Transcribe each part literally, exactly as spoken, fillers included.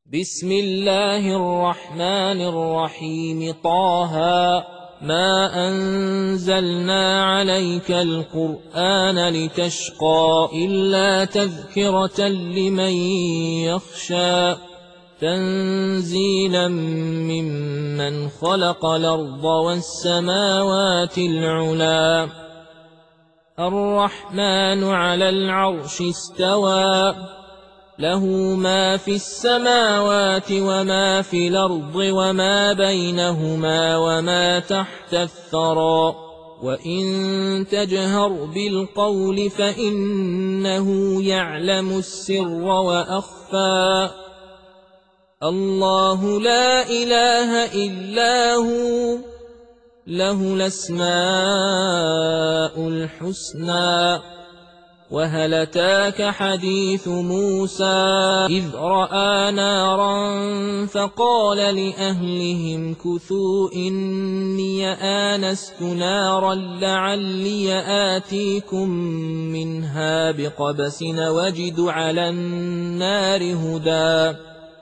بسم الله الرحمن الرحيم طه ما أنزلنا عليك القرآن لتشقى إلا تذكرة لمن يخشى تنزيلا ممن خلق الأرض والسماوات العلى الرحمن على العرش استوى له ما في السماوات وما في الأرض وما بينهما وما تحت الثرى وإن تجهر بالقول فإنه يعلم السر وأخفى الله لا إله إلا هو له الأسماء الحسنى وهل أتاك حديث موسى إذ رأى نارا فقال لأهلهم كثوا إني آنست نارا لعلي آتيكم منها بقبس وجد على النار هدى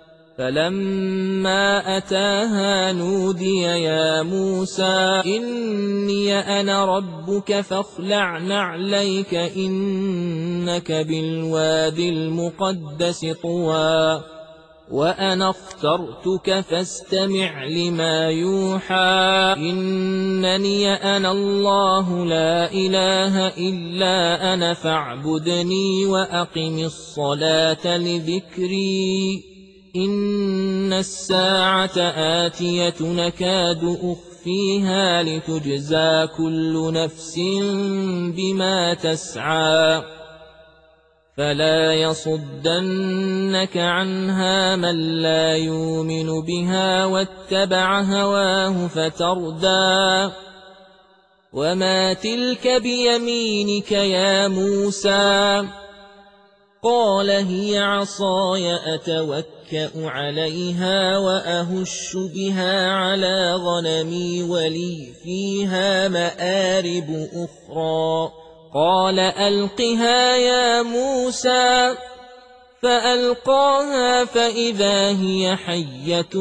فلما أتاها نودي يا موسى إني أنا ربك فاخلع نعليك إنك بالوادي المقدس طوى وأنا اخترتك فاستمع لما يوحى إنني أنا الله لا إله إلا أنا فاعبدني وأقم الصلاة لذكري إن الساعة آتية نكاد أخفيها لتجزى كل نفس بما تسعى فلا يصدنك عنها من لا يؤمن بها واتبع هواه فتردى وما تلك بيمينك يا موسى قال هي عصاي أتوكأ عليها وأهش بها على غنمي ولي فيها مآرب أخرى قال ألقها يا موسى فألقاها فإذا هي حية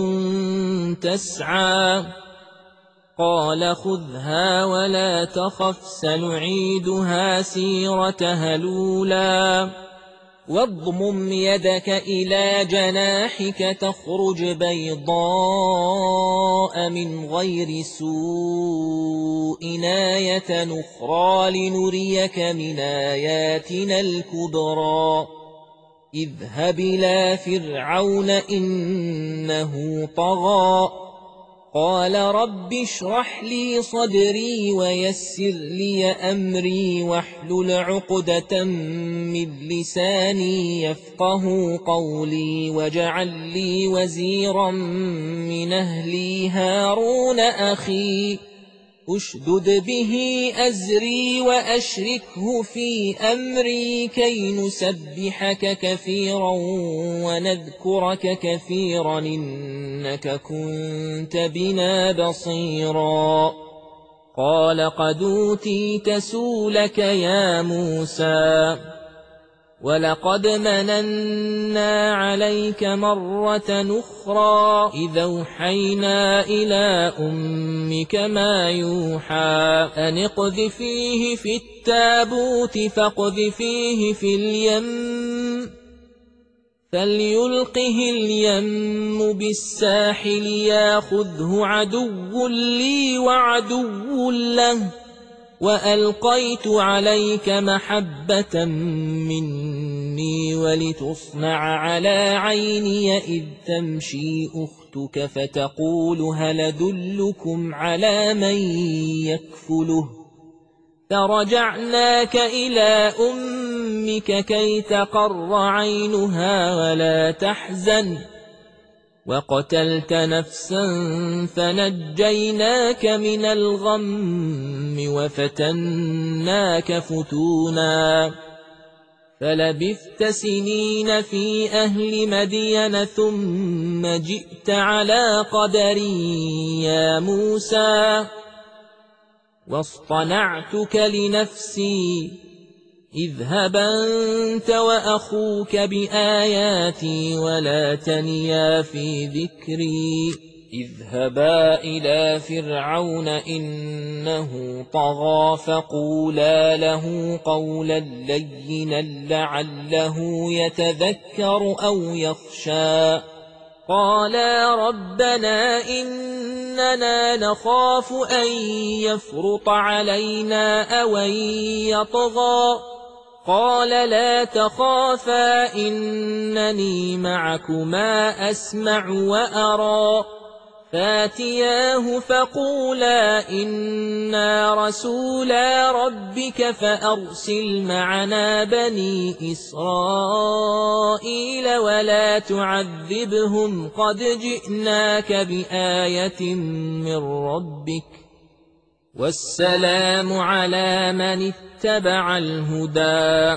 تسعى قال خذها ولا تخف سنعيدها سيرتها الأولى واضمم يدك إلى جناحك تخرج بيضاء من غير سوء آية أخرى لنريك من آياتنا الكبرى اذهب إلى فرعون إنه طغى قال رب اشرح لي صدري ويسر لي أمري واحلل عقدة من لساني يفقه قولي واجعل لي وزيرا من أهلي هارون أخي أشدد به أزري وأشركه في أمري كي نسبحك كثيرا ونذكرك كثيرا إنك كنت بنا بصيرا قال قد أوتيت سؤلك يا موسى ولقد مننا عليك مرة أخرى إذا أوحينا إلى أمك ما يوحى أن اقذفيه في التابوت فاقذفيه في اليم فليلقه اليم بالساحل ياخذه عدو لي وعدو له وألقيت عليك محبة مني ولتصنع على عيني إذ تمشي أختك فتقول هل أدلكم على من يكفله فرجعناك إلى أمك كي تقر عينها ولا تحزن وقتلت نفسا فنجيناك من الغم وفتناك فتونا فلبثت سنين في أهل مدين ثم جئت على قدري يا موسى واصطنعتك لنفسي اذهب أنت وأخوك بآياتي ولا تنيا في ذكري اذهبا إلى فرعون إنه طغى فقولا له قولا لينا لعله يتذكر أو يخشى قالا ربنا إننا نخاف أن يفرط علينا أو أن يطغى قال لا تخافا إنني معكما أسمع وأرى فاتياه فقولا إنا رسولا ربك فأرسل معنا بني إسرائيل ولا تعذبهم قد جئناك بآية من ربك والسلام على من اتبع الهدى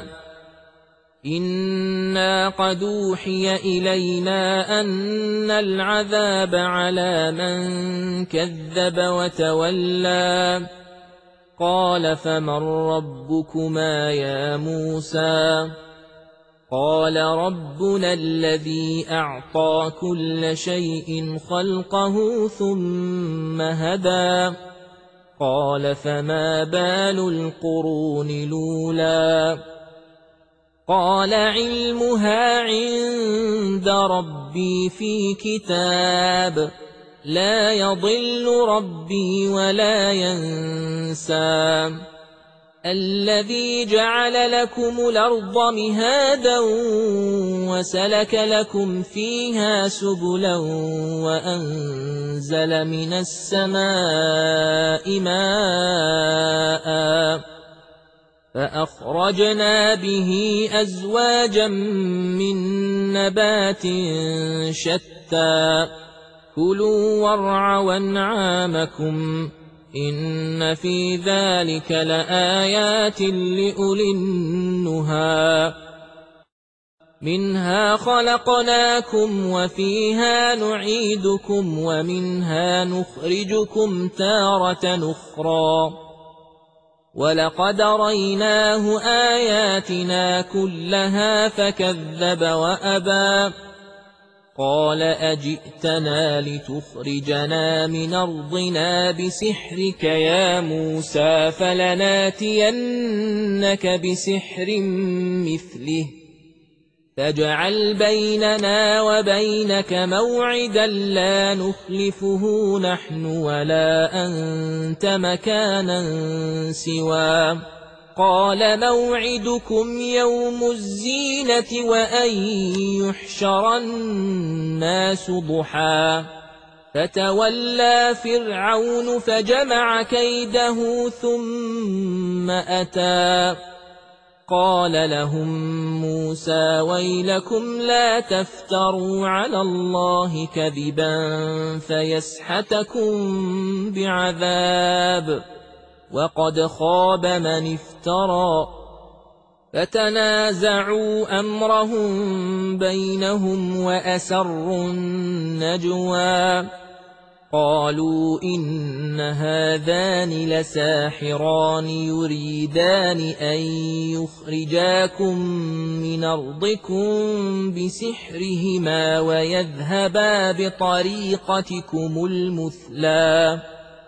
إنا قد أوحي إلينا أن العذاب على من كذب وتولى قال فمن ربكما يا موسى قال ربنا الذي أعطى كل شيء خلقه ثم هدى قال فما بال القرون الأولى قال علمها عند ربي في كتاب لا يضل ربي ولا ينسى الذي جعل لكم الأرض مهادا وسلك لكم فيها سبلا وأنزل من السماء ماء فأخرجنا به أزواجا من نبات شتى كلوا وارعوا أنعامكم إن في ذلك لآيات لأولي النهى منها خلقناكم وفيها نعيدكم ومنها نخرجكم تارة أخرى ولقد ريناه آياتنا كلها فكذب وأبى قال أجئتنا لتخرجنا من أرضنا بسحرك يا موسى فلناتينك بسحر مثله فاجعل بيننا وبينك موعدا لا نخلفه نحن ولا أنت مكانا سوى قال موعدكم يوم الزينة وأن يحشر الناس ضحى فتولى فرعون فجمع كيده ثم أتى قال لهم موسى ويلكم لا تفتروا على الله كذبا فيسحتكم بعذاب وقد خاب من افترى فتنازعوا أمرهم بينهم وأسروا النجوى قالوا إن هذان لساحران يريدان أن يخرجاكم من أرضكم بسحرهما ويذهبا بطريقتكم المثلى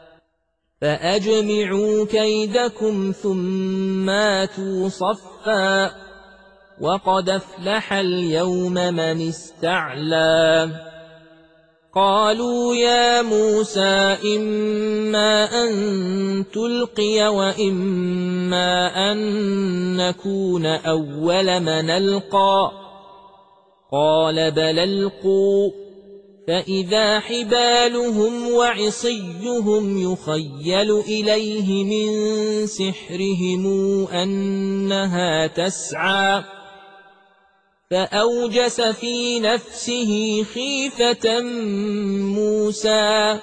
فأجمعوا كيدكم ثم آتوا صفا وقد أفلح اليوم من استعلى قالوا يا موسى إما أن تلقي وإما أن نكون أول من ألقى قال بل ألقوا فإذا حبالهم وعصيهم يخيل إليه من سحرهم أنها تسعى فأوجس في نفسه خيفة موسى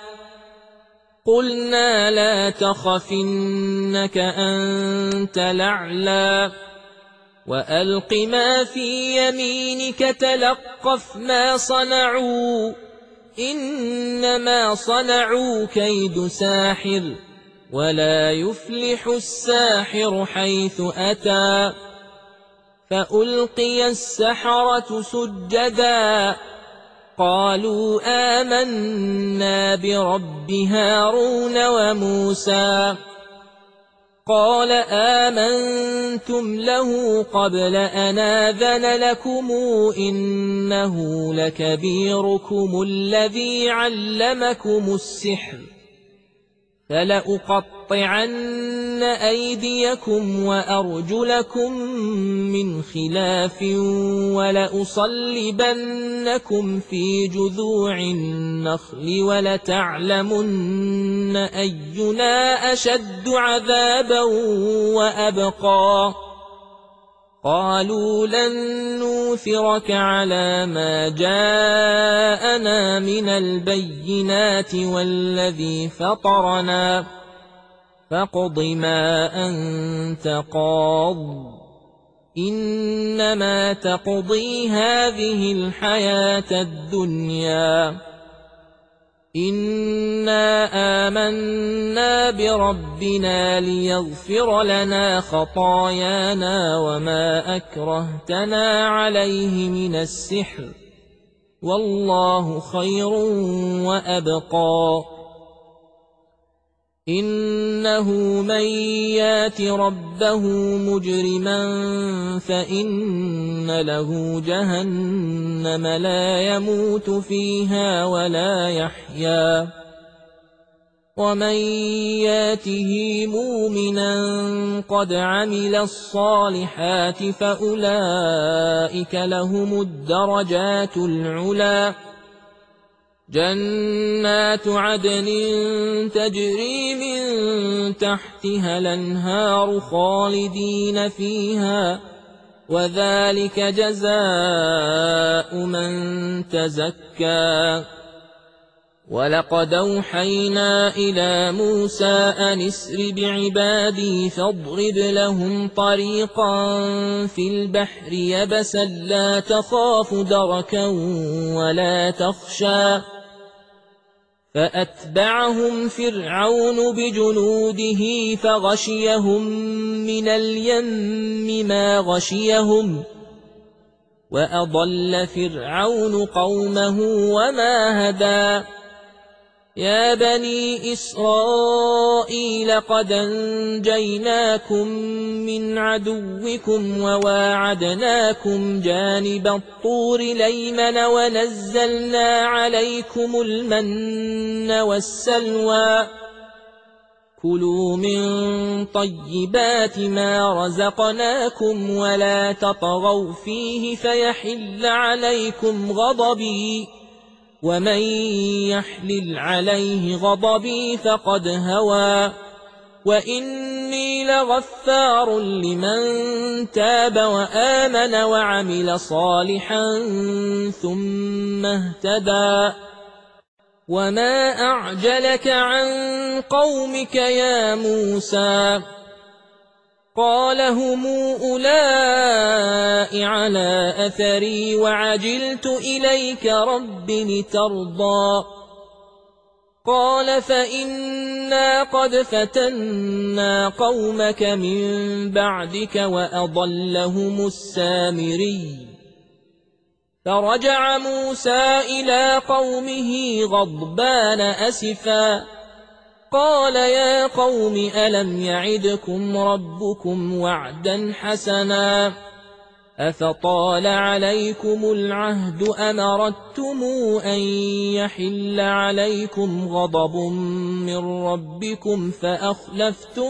قلنا لا تخف إنك أنت الأعلى وألق ما في يمينك تلقف ما صنعوا إنما صنعوا كيد ساحر ولا يفلح الساحر حيث أتى فألقي السحرة سجدا قالوا آمنا برب هارون وموسى قال آمنتم له قبل أن آذن لكم إنه لكبيركم الذي علمكم السحر فلأقطعن أيديكم وأرجلكم من خلاف ولأصلبنكم في جذوع النخل ولتعلمن أينا أشد عذابا وأبقى قالوا لن نوثرك على ما جاءنا من البينات والذي فطرنا فاقض ما أنت قاض إنما تقضي هذه الحياة الدنيا إنا آمنا بربنا ليغفر لنا خطايانا وما أكرهتنا عليه من السحر والله خير وأبقى إنه من يات ربه مجرما فإن له جهنم لا يموت فيها ولا يحيا ومن ياته مؤمنا قد عمل الصالحات فأولئك لهم الدرجات العلى جنات عدن تجري من تحتها الأنهار خالدين فيها وذلك جزاء من تزكى ولقد أوحينا إلى موسى أن اسر بعبادي فاضرب لهم طريقا في البحر يبسا لا تخاف دركا ولا تخشى فأتبعهم فرعون بجنوده فغشيهم من اليم ما غشيهم وأضل فرعون قومه وما هدى يا بني إسرائيل قد أنجيناكم من عدوكم وواعدناكم جانب الطور الأيمن ونزلنا عليكم المن والسلوى كلوا من طيبات ما رزقناكم ولا تطغوا فيه فيحل عليكم غضبي ومن يحلل عليه غضبي فقد هوى وإني لغفار لمن تاب وآمن وعمل صالحا ثم اهتدى وما أعجلك عن قومك يا موسى قال هم أولئك على أثري وعجلت إليك رب لترضى قال فإنا قد فتنا قومك من بعدك وأضلهم السامري فرجع موسى إلى قومه غضبان أسفا قال يا قوم ألم يعدكم ربكم وعدا حسنا أفطال عليكم العهد أم أردتم أن يحل عليكم غضب من ربكم فأخلفتم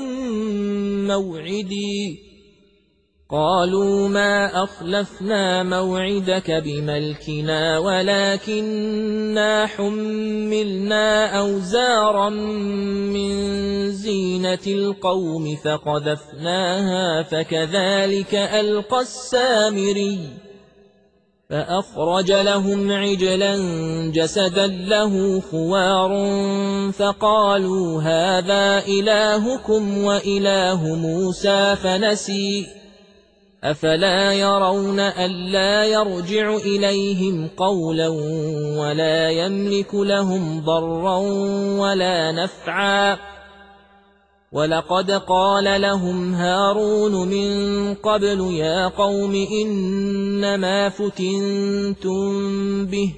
موعدي قالوا ما أخلفنا موعدك بملكنا ولكننا حملنا أوزارا من زينة القوم فقذفناها فكذلك ألقى السامري فأخرج لهم عجلا جسدا له خوار فقالوا هذا إلهكم وإله موسى فنسي أفلا يرون ألا يرجع إليهم قولا ولا يملك لهم ضرا ولا نفعا ولقد قال لهم هارون من قبل يا قوم إنما فتنتم به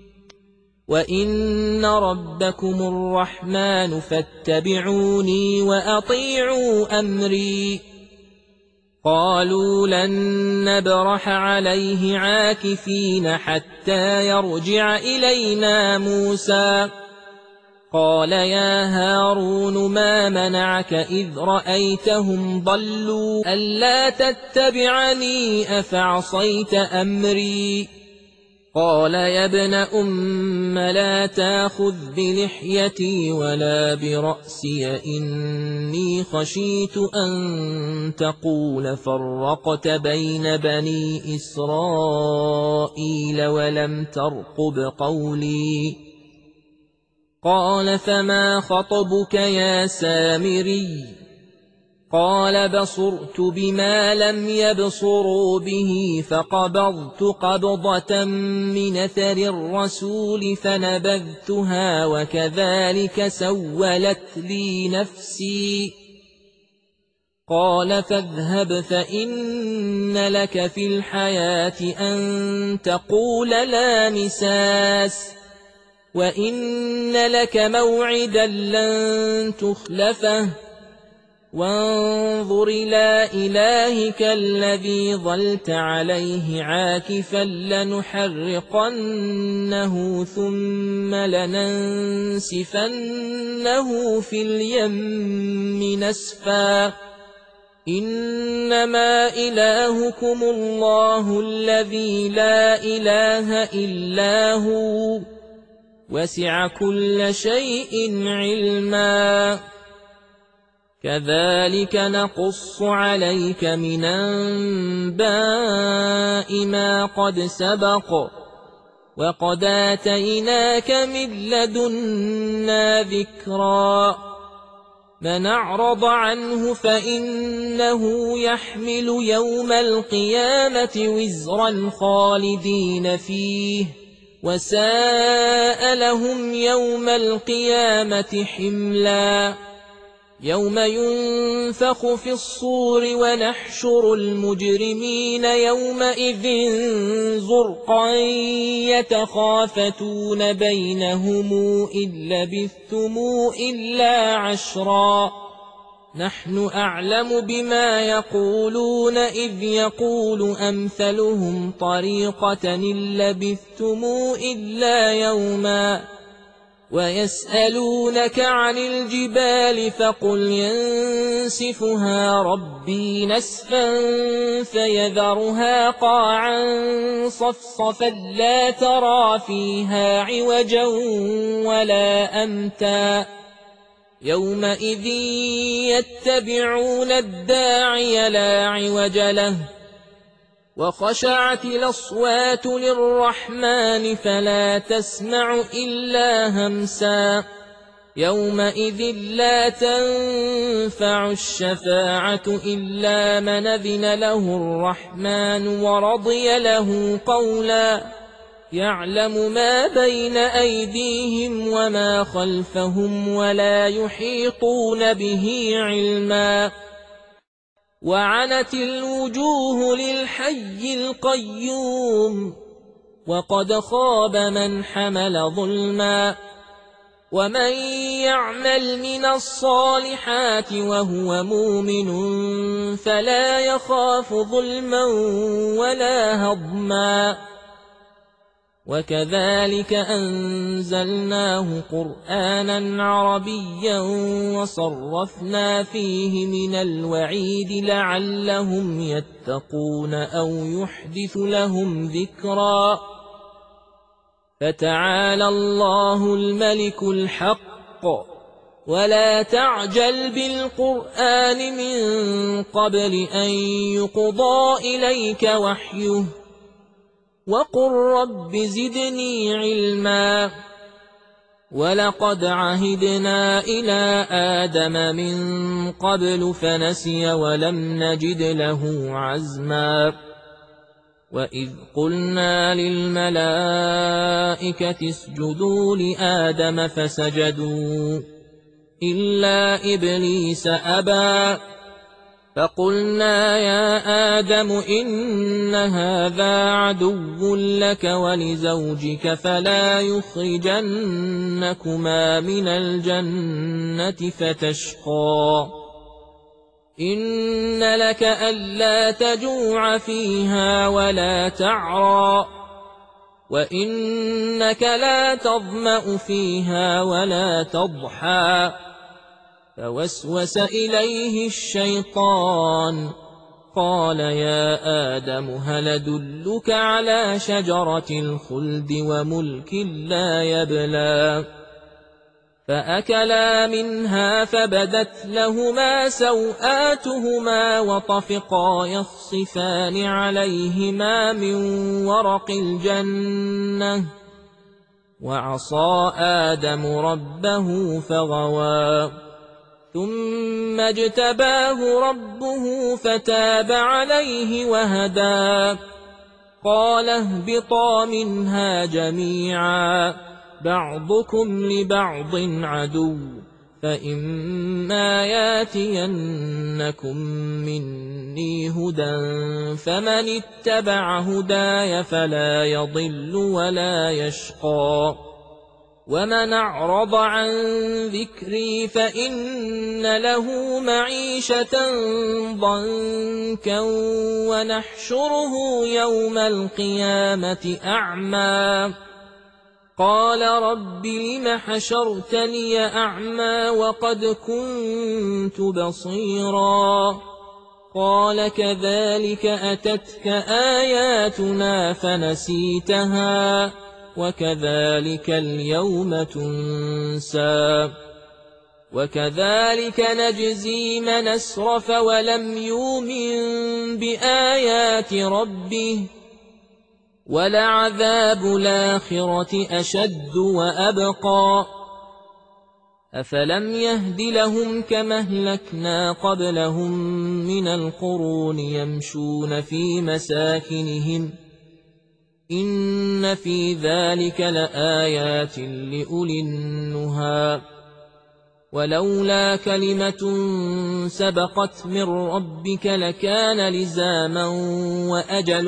وإن ربكم الرحمن فاتبعوني وأطيعوا أمري قالوا لن نبرح عليه عاكفين حتى يرجع إلينا موسى قال يا هارون ما منعك إذ رأيتهم ضلوا ألا تتبعني أفعصيت أمري قال يا ابن أم لا تأخذ بلحيتي ولا برأسي إني خشيت أن تقول فرقت بين بني إسرائيل ولم ترقب قولي قال فما خطبك يا سامري قال بصرت بما لم يبصروا به فقبضت قبضة من أثر الرسول فنبذتها وكذلك سولت لي نفسي قال فاذهب فإن لك في الحياة أن تقول لا مساس وإن لك موعدا لن تخلفه وانظر إلى إلهك الذي ظلت عليه عاكفا لنحرقنه ثم لننسفنه في اليم نسفا إنما إلهكم الله الذي لا إله إلا هو وسع كل شيء علما كذلك نقص عليك من أنباء ما قد سبق وقد آتيناك من لدنا ذكرا من أعرض عنه فإنه يحمل يوم القيامة وزرا خالدين فيه وساء لهم يوم القيامة حملا يوم ينفخ في الصور ونحشر المجرمين يومئذ زرقا يتخافتون بينهم إن لبثتم إلا عشرا نحن أعلم بما يقولون إذ يقول أمثلهم طريقة إن لبثتم إلا يوما ويسألونك عن الجبال فقل ينسفها ربي نسفا فيذرها قاعا صفصفا لا ترى فيها عوجا ولا أمتا يومئذ يتبعون الداعي لا عوج له وخشعت الأصوات للرحمن فلا تسمع إلا همسا يومئذ لا تنفع الشفاعة إلا من أذن له الرحمن ورضي له قولا يعلم ما بين أيديهم وما خلفهم ولا يحيطون به علما وعنت الوجوه للحي القيوم وقد خاب من حمل ظلما ومن يعمل من الصالحات وهو مؤمن فلا يخاف ظلما ولا هضما وكذلك أنزلناه قرآنا عربيا وصرفنا فيه من الوعيد لعلهم يتقون أو يحدث لهم ذكرا فتعالى الله الملك الحق ولا تعجل بالقرآن من قبل أن يقضى إليك وحيه وقل رب زدني علما ولقد عهدنا إلى آدم من قبل فنسي ولم نجد له عزما وإذ قلنا للملائكة اسجدوا لآدم فسجدوا إلا إبليس أبى فقلنا يا آدم إن هذا عدو لك ولزوجك فلا يخرجنكما من الجنة فتشقى إن لك ألا تجوع فيها ولا تعرى وإنك لا تظمأ فيها ولا تضحى فوسوس إليه الشيطان قال يا آدم هل أدلك على شجرة الخلد وملك لا يبلى فأكلا منها فبدت لهما سوآتهما وطفقا يخصفان عليهما من ورق الجنة وعصى آدم ربه فغوى ثم اجتباه ربه فتاب عليه وهدى قال اهبطا منها جميعا بعضكم لبعض عدو فإما ياتينكم مني هدى فمن اتبع هداي فلا يضل ولا يشقى ومن أعرض عن ذكري فإن له معيشة ضنكا ونحشره يوم القيامة أعمى قال رب لم حشرتني أعمى وقد كنت بصيرا قال كذلك أتتك آياتنا فنسيتها وكذلك اليوم تنسى وكذلك نجزي من أسرف ولم يؤمن بآيات ربه ولعذاب الآخرة أشد وأبقى أفلم يهد لهم كما أهلكنا قبلهم من القرون يمشون في مساكنهم إن في ذلك لآيات لأولي النهى ولولا كلمة سبقت من ربك لكان لزاما وأجل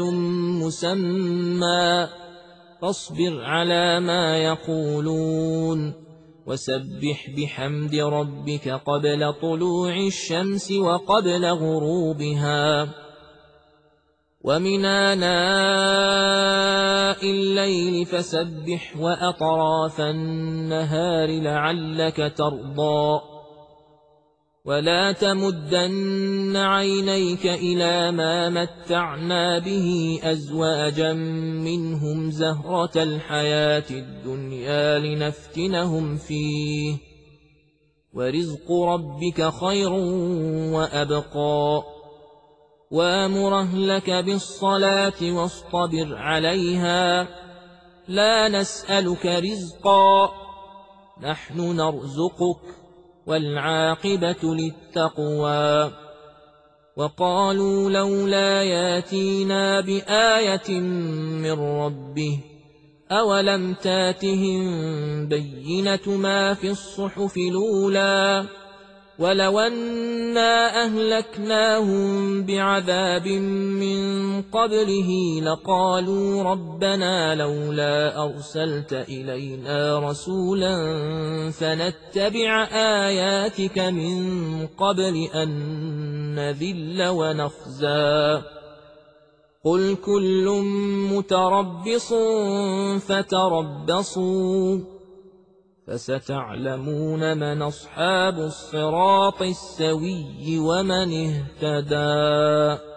مسمى فاصبر على ما يقولون وسبح بحمد ربك قبل طلوع الشمس وقبل غروبها ومن آناء الليل فسبح وأطراف النهار لعلك ترضى ولا تمدن عينيك إلى ما متعنا به أزواجا منهم زهرة الحياة الدنيا لنفتنهم فيه ورزق ربك خير وأبقى وامر أهلك بالصلاة واصطبر عليها لا نسألك رزقا نحن نرزقك والعاقبة للتقوى وقالوا لولا ياتينا بآية من ربه أولم تاتهم بينة ما في الصحف الأولى ولو أنا أهلكناهم بعذاب من قبله لقالوا ربنا لولا أرسلت إلينا رسولا فنتبع آياتك من قبل أن نذل ونخزى قل كل متربص فتربصوا فستعلمون من أصحاب الصراط السوي ومن اهتدى.